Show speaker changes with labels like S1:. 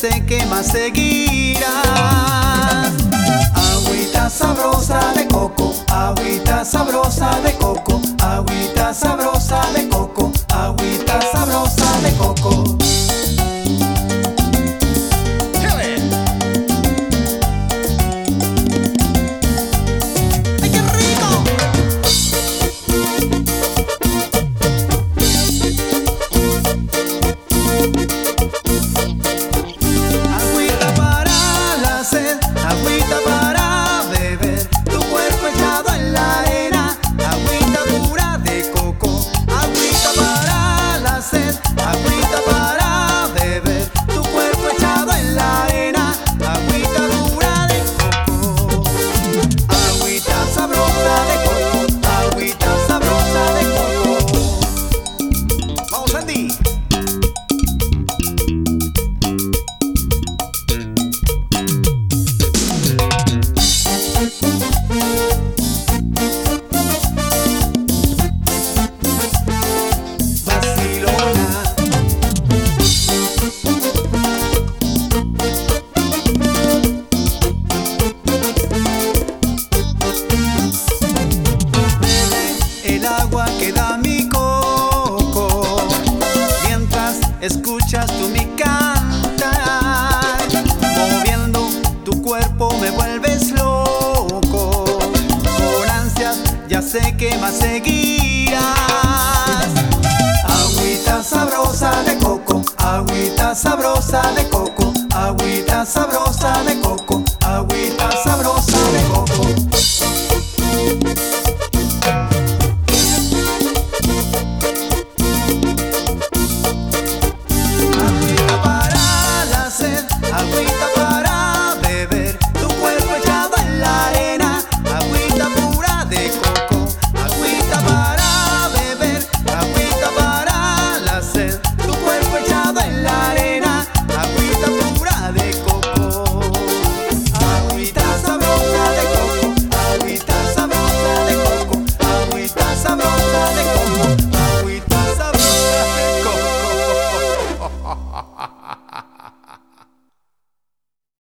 S1: sé que más seguirás. Agüita sabrosa de coco, agüita sabrosa de coco, agüita sabrosa de coco, agüita sabrosa de coco. Agüita para beber, tu cuerpo echado en la arena. Agüita pura de coco, agüita para la sed. Agüita para beber, tu cuerpo echado en la arena. Agüita pura de coco, agüita sabrosa de coco, agüita sabrosa de coco. Vamos, Andy. El agua que da mi coco, mientras escuchas tú mi cantar. Moviendo tu cuerpo me vuelves loco, con ansias ya sé que más seguirás. Agüita sabrosa de coco, agüita sabrosa de coco, agüita sabrosa de coco,